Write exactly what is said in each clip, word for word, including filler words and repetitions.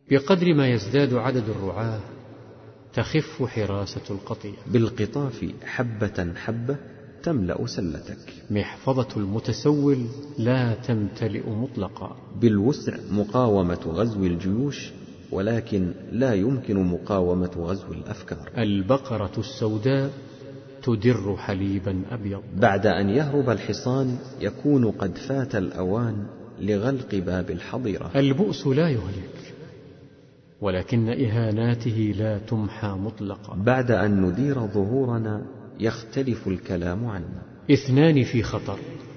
بقدر ما يزداد عدد الرعاة تخف حراسة القطيع. بالقطاف حبة حبة تملأ سلتك. محفظة المتسول لا تمتلئ مطلقا. بالوسع مقاومة غزو الجيوش، ولكن لا يمكن مقاومة غزو الأفكار. البقرة السوداء تدر حليبا أبيض. بعد أن يهرب الحصان يكون قد فات الأوان لغلق باب الحظيرة. البؤس لا يهلك، ولكن إهاناته لا تمحى مطلقا. بعد أن ندير ظهورنا يختلف الكلام عنا. اثنان في خطر: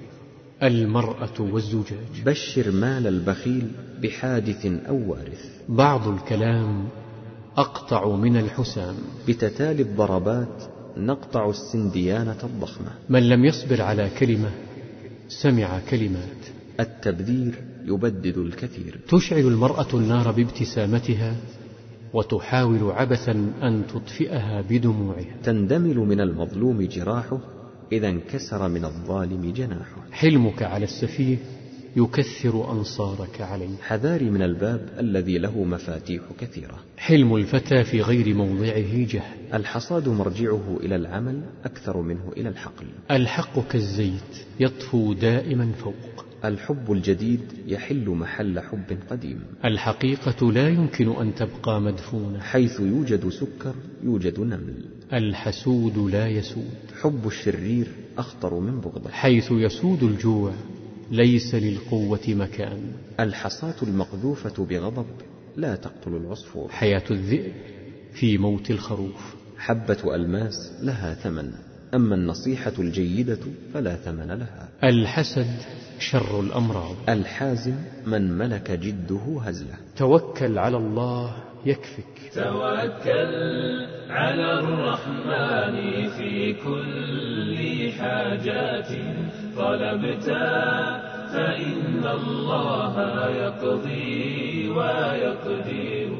المرأة والزجاج. بشر مال البخيل بحادث أو وارث. بعض الكلام أقطع من الحسام. بتتالي الضربات نقطع السنديانة الضخمة. من لم يصبر على كلمة سمع كلمات. التبذير يبدد الكثير. تشعل المرأة النار بابتسامتها، وتحاول عبثا أن تطفئها بدموعها. تندمل من المظلوم جراحه إذا انكسر من الظالم جناحه. حلمك على السفيه يكثر أنصارك عليه. حذاري من الباب الذي له مفاتيح كثيرة. حلم الفتى في غير موضعه جهل. الحصاد مرجعه إلى العمل أكثر منه إلى الحقل. الحق كالزيت يطفو دائما فوق. الحب الجديد يحل محل حب قديم. الحقيقة لا يمكن أن تبقى مدفونة. حيث يوجد سكر يوجد نمل. الحسود لا يسود. حب الشرير أخطر من بغضه. حيث يسود الجوع ليس للقوة مكان. الحصاة المقذوفة بغضب لا تقتل العصفور. حياة الذئب في موت الخروف. حبة ألماس لها ثمن، أما النصيحة الجيدة فلا ثمن لها. الحسد شر الأمراض. الحازم من ملك جده هزله. توكل على الله يكفك. توكل على الرحمن في كل حاجات طلبتها، فإن الله يقضي ويقدر.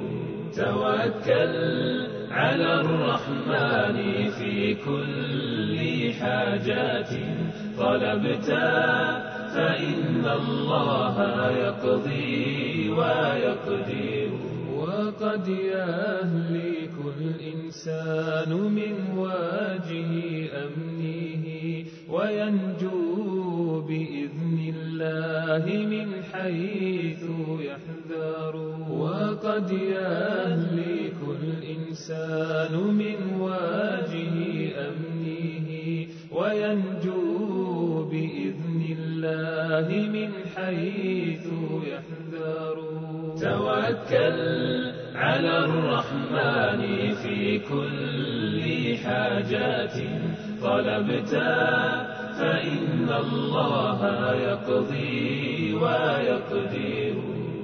توكل على الرحمن في كل حاجات طلبتها، فإن الله يقضي ويقدر. وقد يهلك الإنسان من واجه أمنه، وينجو بإذن الله من حيث يحذر. وقد يهلك الإنسان من واجه أمنه، وينجو بإذن الله من حيث يحذر. توكل على الرحمن في كل حاجات طلبتها، فإن الله يقضي ويقدر.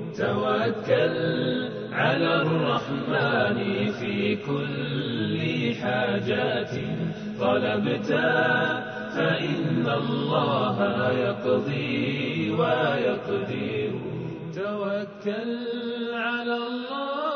توكل على الرحمن في كل حاجات طلبتها، فإن الله يقضي ويقدر. توكل على الله.